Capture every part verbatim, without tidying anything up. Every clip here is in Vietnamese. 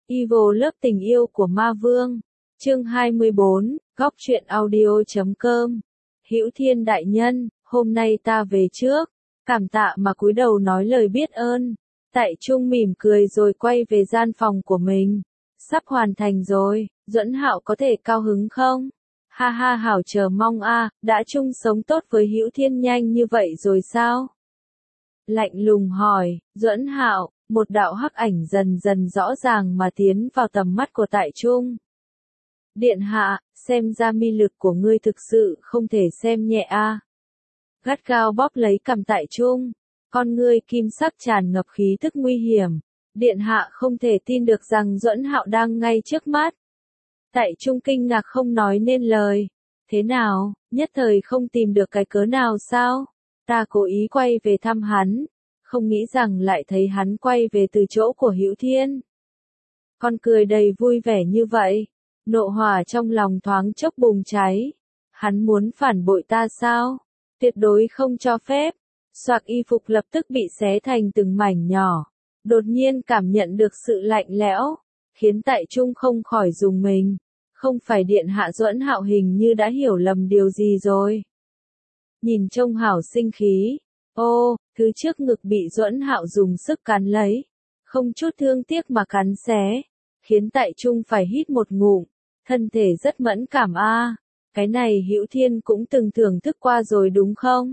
Evil Love tình yêu của ma vương. Chương hai mươi bốn, góc truyện audio chấm com. Hữu Thiên đại nhân, hôm nay ta về trước. Cảm tạ mà cúi đầu nói lời biết ơn. Tại Trung mỉm cười rồi quay về gian phòng của mình. Sắp hoàn thành rồi, Duẫn Hạo có thể cao hứng không? Ha ha, hảo chờ mong a, đã chung sống tốt với Hữu Thiên nhanh như vậy rồi sao? Lạnh lùng hỏi, Duẫn Hạo, một đạo hắc ảnh dần dần rõ ràng mà tiến vào tầm mắt của Tại Trung. Điện hạ, xem ra mi lực của ngươi thực sự không thể xem nhẹ a. Gắt gao bóp lấy cằm Tại Trung, con ngươi kim sắc tràn ngập khí tức nguy hiểm. Điện hạ không thể tin được rằng Duẫn Hạo đang ngay trước mắt. Tại Trung kinh ngạc không nói nên lời. Thế nào, nhất thời không tìm được cái cớ nào sao? Ta cố ý quay về thăm hắn, không nghĩ rằng lại thấy hắn quay về từ chỗ của Hữu Thiên. Con cười đầy vui vẻ như vậy, nộ hỏa trong lòng thoáng chốc bùng cháy. Hắn muốn phản bội ta sao? Tuyệt đối không cho phép. Xoạc y phục lập tức bị xé thành từng mảnh nhỏ. Đột nhiên cảm nhận được sự lạnh lẽo, khiến Tại Trung không khỏi rùng mình. Không phải điện hạ Duẫn Hạo hình như đã hiểu lầm điều gì rồi. Nhìn trông hảo sinh khí. Ô, thứ trước ngực bị Duẫn Hạo dùng sức cắn lấy. Không chút thương tiếc mà cắn xé. Khiến Tại Trung phải hít một ngụm. Thân thể rất mẫn cảm a. Cái này Hữu Thiên cũng từng thưởng thức qua rồi đúng không?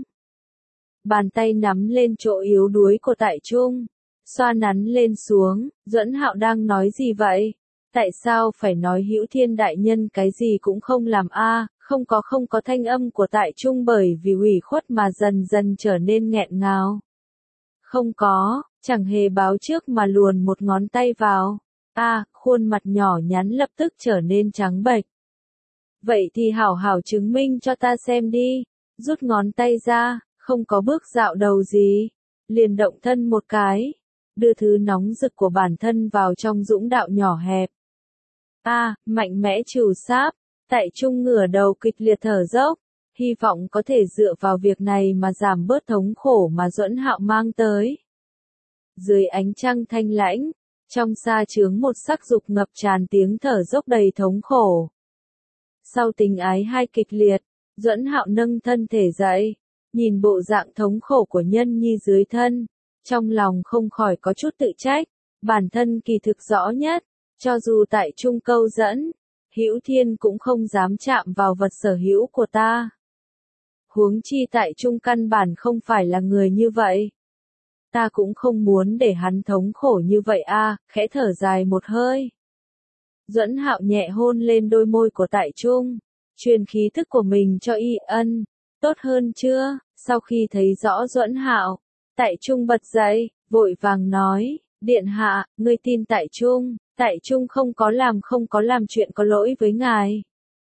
Bàn tay nắm lên chỗ yếu đuối của Tại Trung. Xoa nắn lên xuống, Duẫn Hạo đang nói gì vậy? Tại sao phải nói Hữu Thiên đại nhân cái gì cũng không làm a? À, không có không có thanh âm của Tại Trung bởi vì ủy khuất mà dần dần trở nên nghẹn ngào. Không có, chẳng hề báo trước mà luồn một ngón tay vào. A, à, khuôn mặt nhỏ nhắn lập tức trở nên trắng bệch. Vậy thì hảo hảo chứng minh cho ta xem đi. Rút ngón tay ra, không có bước dạo đầu gì. Liền động thân một cái. Đưa thứ nóng rực của bản thân vào trong dũng đạo nhỏ hẹp. A, à, mạnh mẽ trù sáp. Tại Trung ngửa đầu kịch liệt thở dốc. Hy vọng có thể dựa vào việc này mà giảm bớt thống khổ mà Duẫn Hạo mang tới. Dưới ánh trăng thanh lãnh, trong sa chướng một sắc dục ngập tràn tiếng thở dốc đầy thống khổ. Sau tình ái hai kịch liệt, Duẫn Hạo nâng thân thể dậy, nhìn bộ dạng thống khổ của Nhân Nhi dưới thân, trong lòng không khỏi có chút tự trách, bản thân kỳ thực rõ nhất, cho dù Tại Trung câu dẫn, Hữu Thiên cũng không dám chạm vào vật sở hữu của ta. Huống chi Tại Trung căn bản không phải là người như vậy. Ta cũng không muốn để hắn thống khổ như vậy a, à, khẽ thở dài một hơi. Duẫn Hạo nhẹ hôn lên đôi môi của Tại Trung, truyền khí thức của mình cho y ân, tốt hơn chưa? Sau khi thấy rõ Duẫn Hạo, Tại Trung bật dậy, vội vàng nói, điện hạ, ngươi tin Tại Trung, Tại Trung không có làm không có làm chuyện có lỗi với ngài.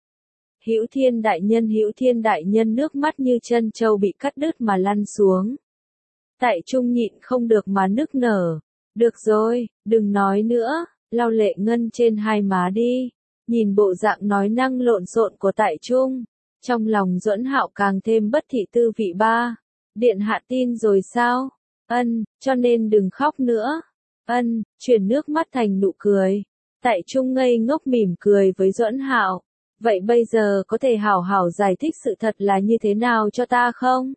Hữu Thiên đại nhân Hữu Thiên đại nhân nước mắt như chân trâu bị cắt đứt mà lăn xuống. Tại Trung nhịn không được mà nức nở, được rồi, đừng nói nữa, lau lệ ngân trên hai má đi. Nhìn bộ dạng nói năng lộn xộn của Tại Trung, trong lòng Duẫn Hạo càng thêm bất thị tư vị ba. Điện hạ tin rồi sao? Ân, cho nên đừng khóc nữa. Ân, chuyển nước mắt thành nụ cười. Tại Trung ngây ngốc mỉm cười với Duẫn Hạo. Vậy bây giờ có thể hảo hảo giải thích sự thật là như thế nào cho ta không?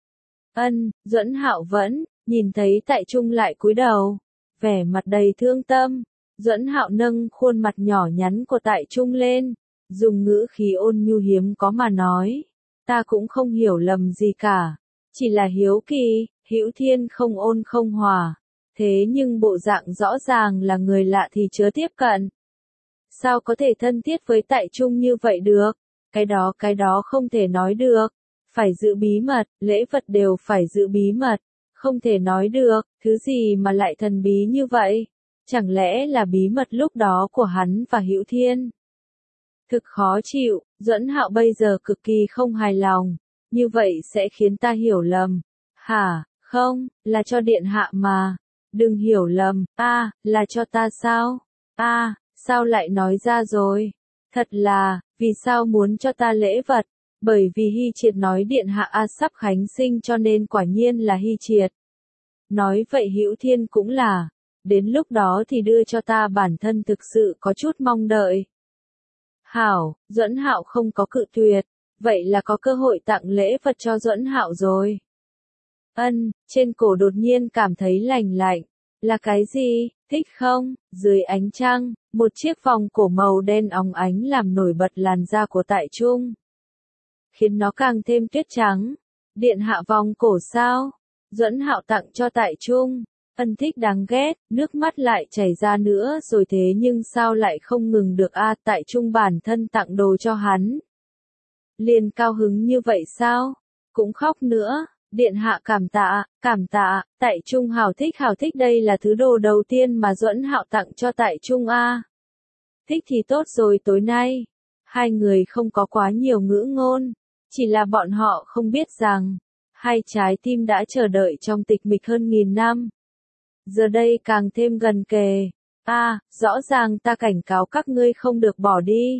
Ân, Duẫn Hạo vẫn, nhìn thấy Tại Trung lại cúi đầu. Vẻ mặt đầy thương tâm. Duẫn Hạo nâng khuôn mặt nhỏ nhắn của Tại Trung lên. Dùng ngữ khí ôn nhu hiếm có mà nói. Ta cũng không hiểu lầm gì cả. Chỉ là hiếu kỳ, Hữu Thiên không ôn không hòa. Thế nhưng bộ dạng rõ ràng là người lạ thì chớ tiếp cận. Sao có thể thân thiết với Tại Trung như vậy được? Cái đó cái đó không thể nói được. Phải giữ bí mật, lễ vật đều phải giữ bí mật. Không thể nói được, thứ gì mà lại thần bí như vậy? Chẳng lẽ là bí mật lúc đó của hắn và Hữu Thiên? Thực khó chịu, Duẫn Hạo bây giờ cực kỳ không hài lòng. Như vậy sẽ khiến ta hiểu lầm. Hả, không, là cho điện hạ mà. Đừng hiểu lầm, a, à, là cho ta sao? A, à, sao lại nói ra rồi? Thật là, vì sao muốn cho ta lễ vật? Bởi vì Hy Triệt nói điện hạ a sắp khánh sinh cho nên quả nhiên là Hy Triệt. Nói vậy Hữu Thiên cũng là. đến lúc đó thì đưa cho ta, bản thân thực sự có chút mong đợi. Hảo, Duẫn Hạo không có cự tuyệt, vậy là có cơ hội tặng lễ vật cho Duẫn Hạo rồi. Ân, trên cổ đột nhiên cảm thấy lành lạnh. Là cái gì, thích không? Dưới ánh trăng, một chiếc vòng cổ màu đen óng ánh làm nổi bật làn da của Tại Trung, khiến nó càng thêm tuyết trắng. Điện hạ vòng cổ sao? Duẫn Hạo tặng cho Tại Trung. Ân thích đáng ghét, nước mắt lại chảy ra nữa rồi, thế nhưng sao lại không ngừng được a? À, Tại Trung bản thân tặng đồ cho hắn, liền cao hứng như vậy sao? Cũng khóc nữa. Điện hạ cảm tạ, cảm tạ. Tại Trung hào thích hào thích, đây là thứ đồ đầu tiên mà Duẫn Hạo tặng cho Tại Trung a. À. Thích thì tốt rồi. Tối nay, hai người không có quá nhiều ngữ ngôn, chỉ là bọn họ không biết rằng, hai trái tim đã chờ đợi trong tịch mịch hơn nghìn năm, giờ đây càng thêm gần kề. A, à, rõ ràng ta cảnh cáo các ngươi không được bỏ đi.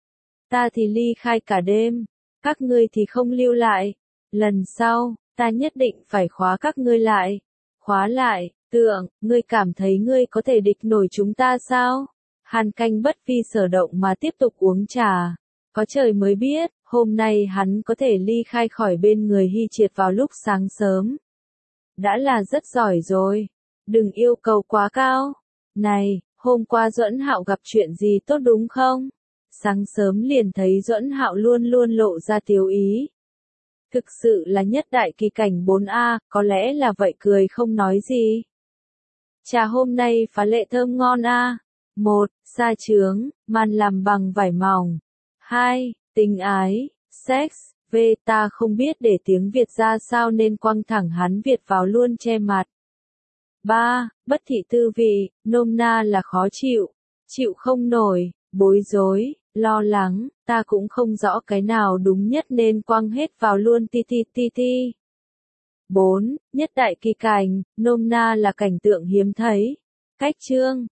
Ta thì ly khai cả đêm, các ngươi thì không lưu lại. Lần sau, ta nhất định phải khóa các ngươi lại. Khóa lại, Tượng, ngươi cảm thấy ngươi có thể địch nổi chúng ta sao? Hàn Canh bất vi sở động mà tiếp tục uống trà. Có trời mới biết, hôm nay hắn có thể ly khai khỏi bên người Hy Triệt vào lúc sáng sớm, đã là rất giỏi rồi. Đừng yêu cầu quá cao. Này, hôm qua Duẫn Hạo gặp chuyện gì tốt đúng không? Sáng sớm liền thấy Duẫn Hạo luôn luôn lộ ra tiếu ý. Thực sự là nhất đại kỳ cảnh bốn A, có lẽ là vậy, cười không nói gì. Trà hôm nay phá lệ thơm ngon a. Một, sa chướng, màn làm bằng vải mỏng. Hai, tình ái, sex. V, ta không biết để tiếng Việt ra sao nên quăng thẳng hắn Việt vào luôn che mặt. Ba, bất thị tư vị, nôm na là khó chịu, chịu không nổi, bối rối, lo lắng, ta cũng không rõ cái nào đúng nhất nên quăng hết vào luôn ti ti ti ti. Bốn, nhất đại kỳ cảnh, nôm na là cảnh tượng hiếm thấy. Cách chương